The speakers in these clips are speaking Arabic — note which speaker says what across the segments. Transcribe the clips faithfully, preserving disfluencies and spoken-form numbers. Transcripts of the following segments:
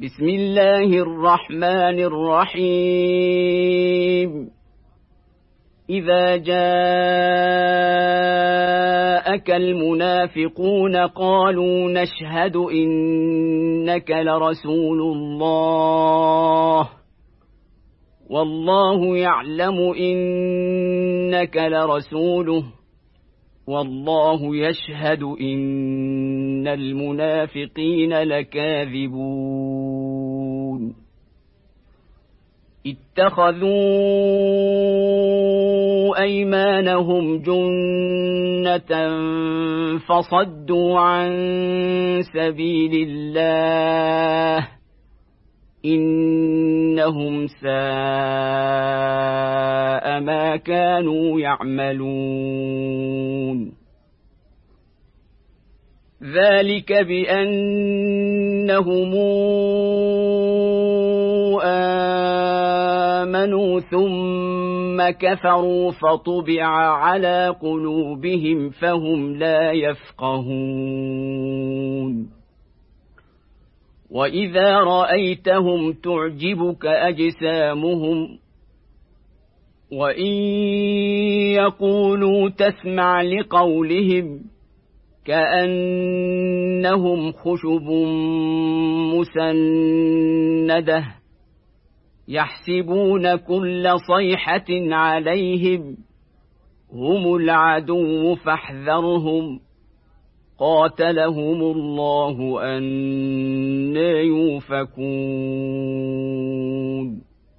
Speaker 1: بسم الله الرحمن الرحيم. إذا جاءك المنافقون قالوا نشهد إنك لرسول الله والله يعلم إنك لرسوله والله يشهد إن المنافقين لكاذبون. اتخذوا أيمانهم جنة فصدوا عن سبيل الله إنهم ساء ما كانوا يعملون. ذلك بأنهم آمنوا ثم كفروا فطبع على قلوبهم فهم لا يفقهون. وإذا رأيتهم تعجبك أجسامهم وإن يقولوا تسمع لقولهم كأنهم خشب مسندة يحسبون كل صيحة عليهم هم العدو فاحذرهم قاتلهم الله أنى يؤفكون.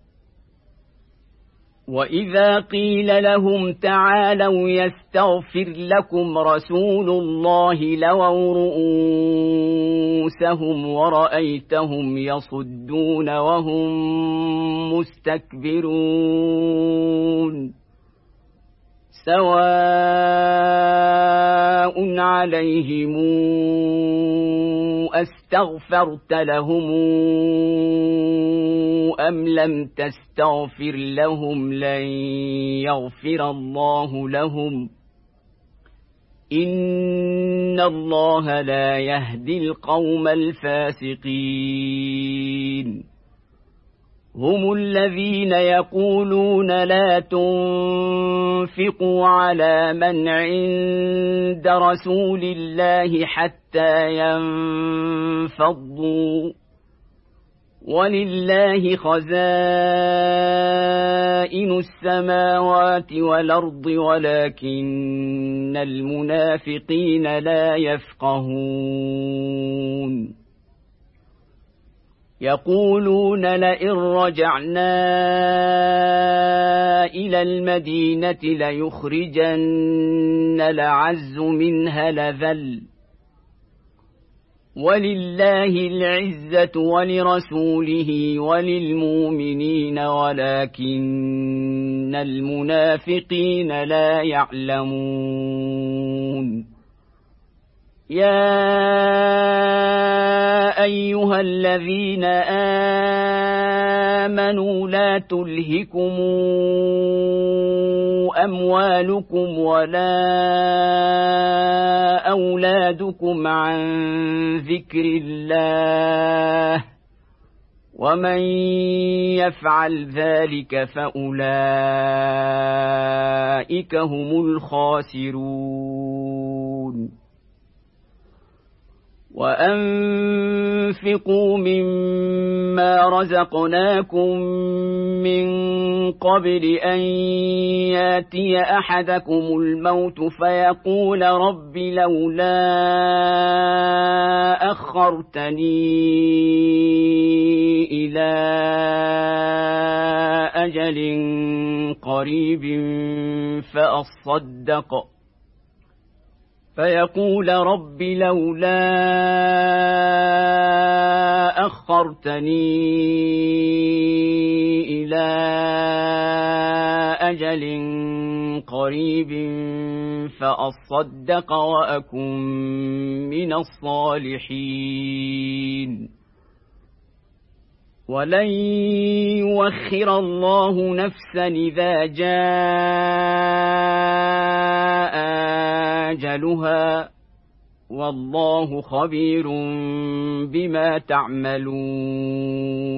Speaker 1: وإذا قيل لهم تعالوا يستغفر لكم رسول الله لووا رؤوسهم ورأيتهم يصدون وهم مستكبرون. سواء عليهم أستغفرت لهم أم لم تستغفر لهم لن يغفر الله لهم إن الله لا يهدي القوم الفاسقين. هم الذين يقولون لا تنفقوا على من عند رسول الله حتى ينفضوا ولله خزائن السماوات والأرض ولكن المنافقين لا يفقهون. يقولون لئن رجعنا إلى المدينة ليخرجن الأعز منها الأذل ولله العزة ولرسوله وللمؤمنين ولكن المنافقين لا يعلمون. يا أيها الذين آمنوا لا تلهكم أموالكم ولا أولادكم عن ذكر الله ومن يفعل ذلك فأولئك هم الخاسرون. وأنفقوا مما رزقناكم من قبل أن ياتي أحدكم الموت فيقول رب لولا أخرتني إلى أجل قريب فأصدق فيقول رب لولا أخرتني إلى أجل قريب فأصدق وأكن من الصالحين. ولن يؤخر الله نفسا إذا جاء أجلها والله خبير بما تعملون.